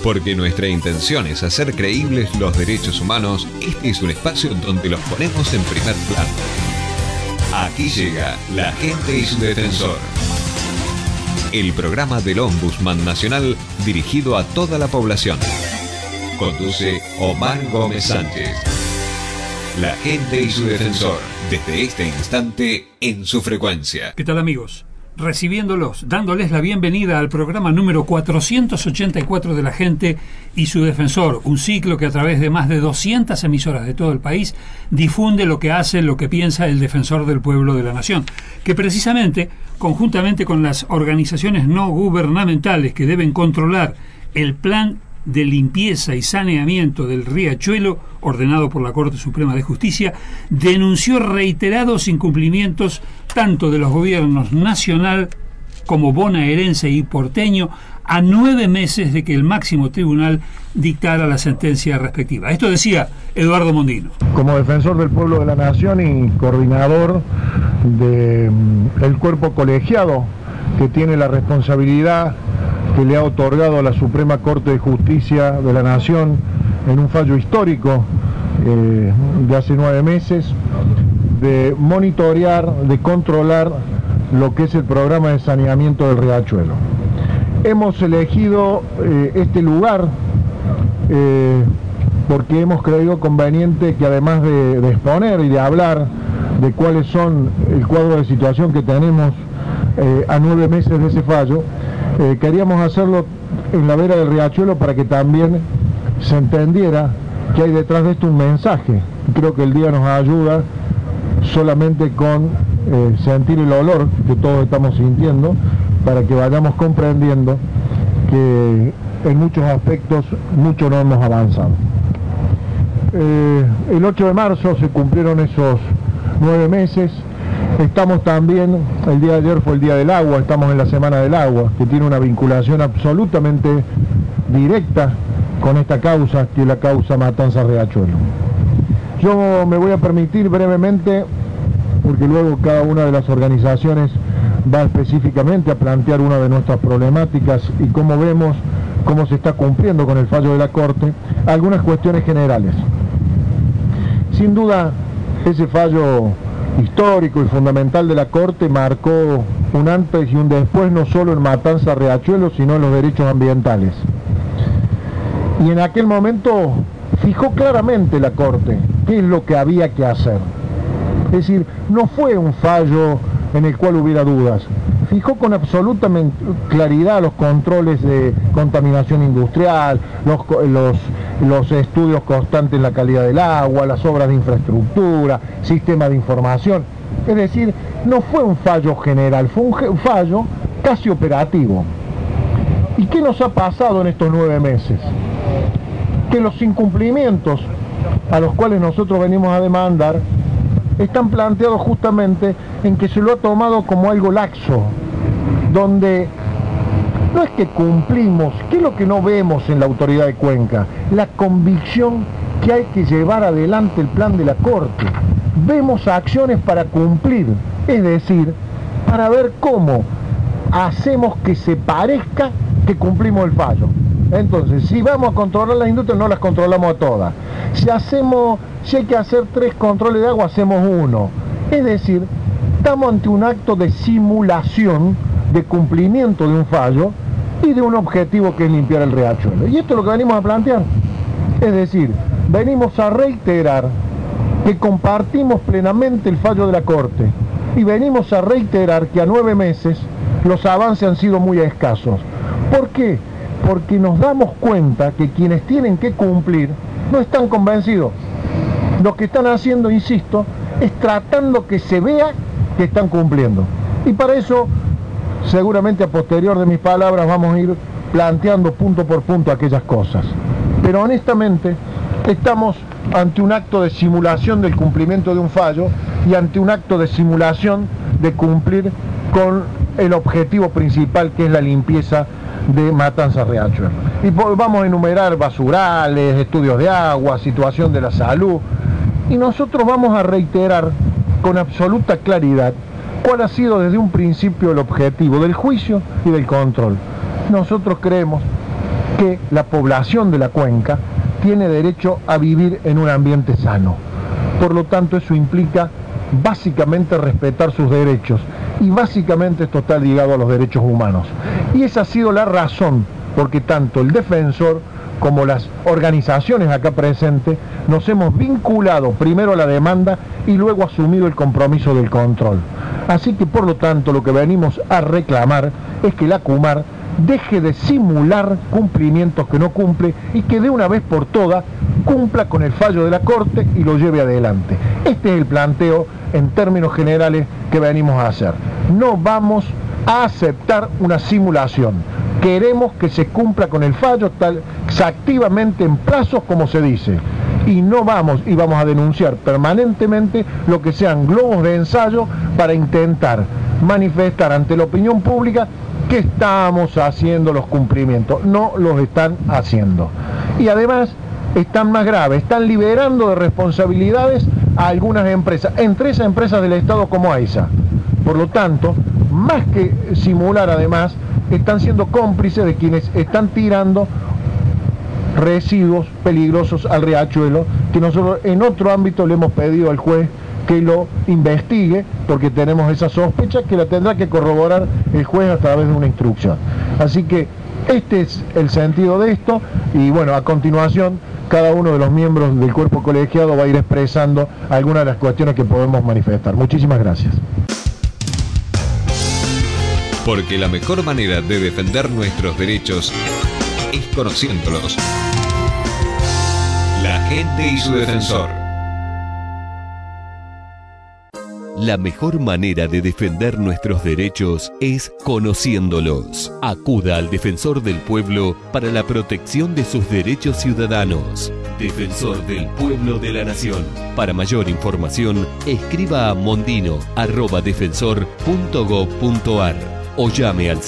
Porque nuestra intención es hacer creíbles los derechos humanos, este es un espacio donde los ponemos en primer plano. Aquí llega La Gente y su Defensor. El programa del Ombudsman Nacional dirigido a toda la población. Conduce Omar Gómez Sánchez. La Gente y su Defensor, desde este instante en su frecuencia. ¿Qué tal, amigos? Recibiéndolos, dándoles la bienvenida al programa número 484 de La Gente y su Defensor, un ciclo que a través de más de 200 emisoras de todo el país difunde lo que hace, lo que piensa el defensor del pueblo de la nación, que precisamente, conjuntamente con las organizaciones no gubernamentales que deben controlar el plan de limpieza y saneamiento del Riachuelo, ordenado por la Corte Suprema de Justicia, denunció reiterados incumplimientos tanto de los gobiernos nacional como bonaerense y porteño a 9 meses de que el máximo tribunal dictara la sentencia respectiva. Esto decía Eduardo Mondino. Como defensor del pueblo de la nación y coordinador del cuerpo colegiado que tiene la responsabilidad que le ha otorgado a la Suprema Corte de Justicia de la Nación en un fallo histórico de hace 9 meses, de monitorear, de controlar lo que es el programa de saneamiento del Riachuelo. Hemos elegido este lugar porque hemos creído conveniente que, además de exponer y de hablar de cuáles son el cuadro de situación que tenemos a 9 meses de ese fallo, queríamos hacerlo en la vera del Riachuelo para que también se entendiera que hay detrás de esto un mensaje. Creo que el día nos ayuda solamente con sentir el olor que todos estamos sintiendo, para que vayamos comprendiendo que en muchos aspectos mucho no hemos avanzado. El 8 de marzo se cumplieron esos 9 meses. Estamos también, el día de ayer fue el Día del Agua, estamos en la Semana del Agua, que tiene una vinculación absolutamente directa con esta causa, que es la causa Matanza Riachuelo. Yo me voy a permitir brevemente, porque luego cada una de las organizaciones va específicamente a plantear una de nuestras problemáticas y cómo vemos cómo se está cumpliendo con el fallo de la Corte, algunas cuestiones generales. Sin duda, ese fallo histórico y fundamental de la Corte marcó un antes y un después, no solo en Matanza Riachuelo, sino en los derechos ambientales. Y en aquel momento fijó claramente la Corte qué es lo que había que hacer. Es decir, no fue un fallo en el cual hubiera dudas. Fijó con absoluta claridad los controles de contaminación industrial, los estudios constantes en la calidad del agua, las obras de infraestructura, sistema de información. Es decir, no fue un fallo general, fue un fallo casi operativo. ¿Y qué nos ha pasado en estos 9 meses? Que los incumplimientos a los cuales nosotros venimos a demandar están planteados justamente en que se lo ha tomado como algo laxo, donde no es que cumplimos, ¿qué es lo que no vemos en la autoridad de Cuenca? La convicción que hay que llevar adelante el plan de la Corte. Vemos acciones para cumplir, es decir, para ver cómo hacemos que se parezca que cumplimos el fallo. Entonces, si vamos a controlar las industrias, no las controlamos a todas. Si hay que hacer 3 controles de agua, hacemos 1. Es decir, estamos ante un acto de simulación de cumplimiento de un fallo y de un objetivo que es limpiar el Riachuelo. Y esto es lo que venimos a plantear. Es decir, venimos a reiterar que compartimos plenamente el fallo de la Corte y venimos a reiterar que a 9 meses los avances han sido muy escasos. ¿Por qué? Porque nos damos cuenta que quienes tienen que cumplir no están convencidos. Lo que están haciendo, insisto, es tratando que se vea que están cumpliendo. Y para eso, seguramente a posterior de mis palabras, vamos a ir planteando punto por punto aquellas cosas. Pero honestamente, estamos ante un acto de simulación del cumplimiento de un fallo y ante un acto de simulación de cumplir con el objetivo principal, que es la limpieza de Matanza Riachuelo. Y vamos a enumerar basurales, estudios de agua, situación de la salud, y nosotros vamos a reiterar con absoluta claridad cuál ha sido desde un principio el objetivo del juicio y del control. Nosotros creemos que la población de la cuenca tiene derecho a vivir en un ambiente sano. Por lo tanto, eso implica básicamente respetar sus derechos, y básicamente esto está ligado a los derechos humanos. Y esa ha sido la razón porque tanto el defensor como las organizaciones acá presentes nos hemos vinculado primero a la demanda y luego asumido el compromiso del control. Así que por lo tanto lo que venimos a reclamar es que la CUMAR deje de simular cumplimientos que no cumple y que de una vez por todas cumpla con el fallo de la Corte y lo lleve adelante. Este es el planteo en términos generales que venimos a hacer. No vamos a aceptar una simulación. Queremos que se cumpla con el fallo exactamente en plazos como se dice. Y vamos a denunciar permanentemente lo que sean globos de ensayo para intentar manifestar ante la opinión pública que estamos haciendo los cumplimientos. No los están haciendo. Y además están más graves, están liberando de responsabilidades a algunas empresas, entre esas empresas del Estado como AISA. Por lo tanto, más que simular además, están siendo cómplices de quienes están tirando residuos peligrosos al riachuelo, que nosotros en otro ámbito le hemos pedido al juez que lo investigue, porque tenemos esa sospecha que la tendrá que corroborar el juez a través de una instrucción. Así que este es el sentido de esto, y bueno, a continuación cada uno de los miembros del cuerpo colegiado va a ir expresando algunas de las cuestiones que podemos manifestar. Muchísimas gracias. Porque la mejor manera de defender nuestros derechos es conociéndolos. La gente y su defensor. La mejor manera de defender nuestros derechos es conociéndolos. Acuda al Defensor del Pueblo para la protección de sus derechos ciudadanos. Defensor del Pueblo de la Nación. Para mayor información, escriba a mondino@defensor.gov.ar o llame al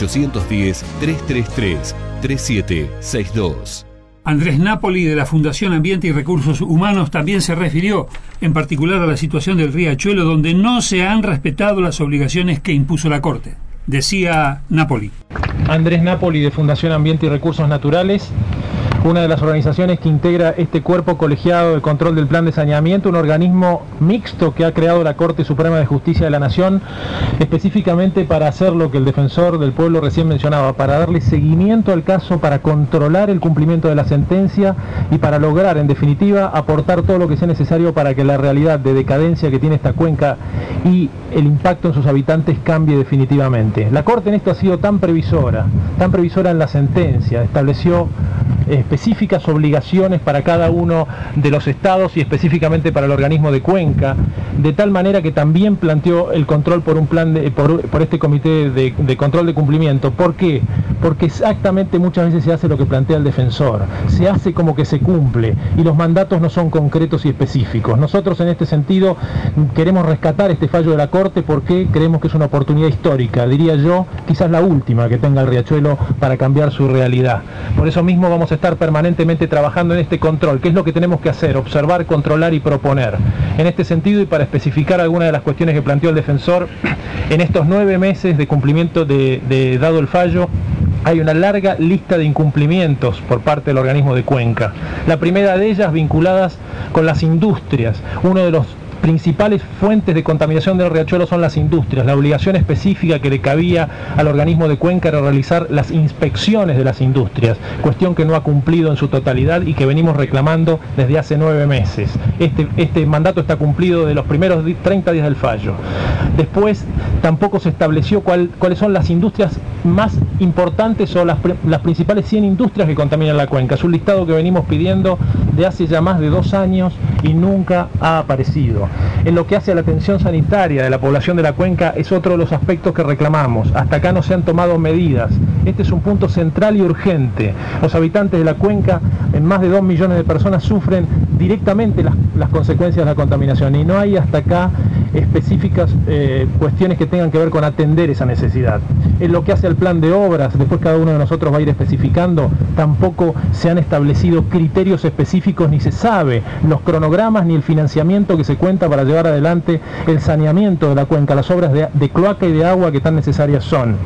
0810-333-3762. Andrés Napoli, de la Fundación Ambiente y Recursos Humanos, también se refirió en particular a la situación del riachuelo, donde no se han respetado las obligaciones que impuso la Corte. Decía Napoli. Andrés Napoli, de Fundación Ambiente y Recursos Naturales, una de las organizaciones que integra este cuerpo colegiado de control del plan de saneamiento, un organismo mixto que ha creado la Corte Suprema de Justicia de la Nación, específicamente para hacer lo que el defensor del pueblo recién mencionaba, para darle seguimiento al caso, para controlar el cumplimiento de la sentencia y para lograr, en definitiva, aportar todo lo que sea necesario para que la realidad de decadencia que tiene esta cuenca y el impacto en sus habitantes cambie definitivamente. La Corte en esto ha sido tan previsora en la sentencia, estableció específicas obligaciones para cada uno de los estados y específicamente para el organismo de Cuenca, de tal manera que también planteó el control por un plan por este comité de control de cumplimiento. ¿Por qué? Porque exactamente muchas veces se hace lo que plantea el defensor, se hace como que se cumple y los mandatos no son concretos y específicos. Nosotros en este sentido queremos rescatar este fallo de la Corte porque creemos que es una oportunidad histórica, diría yo, quizás la última que tenga el riachuelo para cambiar su realidad. Por eso mismo vamos a estar permanentemente trabajando en este control, que es lo que tenemos que hacer, observar, controlar y proponer. En este sentido, y para especificar algunas de las cuestiones que planteó el defensor, en estos 9 meses de cumplimiento de dado el fallo, hay una larga lista de incumplimientos por parte del organismo de Cuenca. La primera de ellas vinculadas con las industrias. Uno de los principales fuentes de contaminación del riachuelo son las industrias. La obligación específica que le cabía al organismo de Cuenca era realizar las inspecciones de las industrias, cuestión que no ha cumplido en su totalidad y que venimos reclamando desde hace 9 meses. Este mandato está cumplido de los primeros 30 días del fallo. Después tampoco se estableció cuáles son las industrias más importantes o las principales 100 industrias que contaminan la cuenca. Es un listado que venimos pidiendo de hace ya más de 2 años y nunca ha aparecido. En lo que hace a la atención sanitaria de la población de la cuenca es otro de los aspectos que reclamamos. Hasta acá no se han tomado medidas. Este es un punto central y urgente. Los habitantes de la cuenca, en más de 2 millones de personas, sufren directamente las consecuencias de la contaminación y no hay hasta acá específicas cuestiones que tengan que ver con atender esa necesidad. En lo que hace al plan de obras, después cada uno de nosotros va a ir especificando, tampoco se han establecido criterios específicos ni se sabe los cronogramas ni el financiamiento que se cuenta para llevar adelante el saneamiento de la cuenca, las obras de cloaca y de agua que tan necesarias son.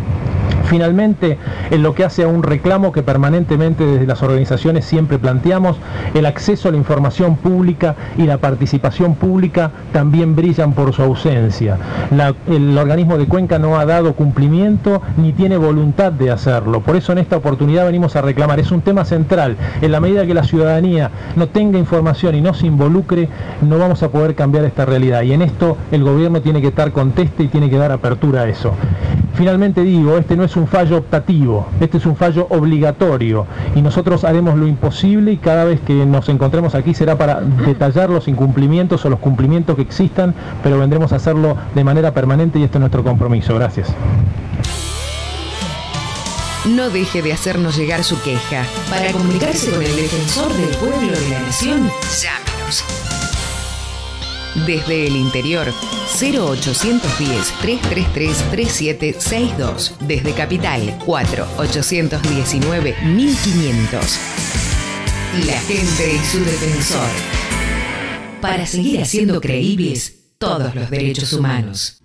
Finalmente, en lo que hace a un reclamo que permanentemente desde las organizaciones siempre planteamos, el acceso a la información pública y la participación pública también brillan por su ausencia. El organismo de Cuenca no ha dado cumplimiento ni tiene voluntad de hacerlo. Por eso en esta oportunidad venimos a reclamar. Es un tema central. En la medida que la ciudadanía no tenga información y no se involucre, no vamos a poder cambiar esta realidad. Y en esto el gobierno tiene que estar conteste y tiene que dar apertura a eso. Finalmente digo, este no es un fallo optativo, este es un fallo obligatorio y nosotros haremos lo imposible y cada vez que nos encontremos aquí será para detallar los incumplimientos o los cumplimientos que existan, pero vendremos a hacerlo de manera permanente y este es nuestro compromiso. Gracias. No deje de hacernos llegar su queja. Para comunicarse con el defensor del pueblo de la nación, llámenos. Desde el interior, 0810-333-3762. Desde Capital, 4-819-1500. La gente y su defensor. Para seguir haciendo creíbles todos los derechos humanos.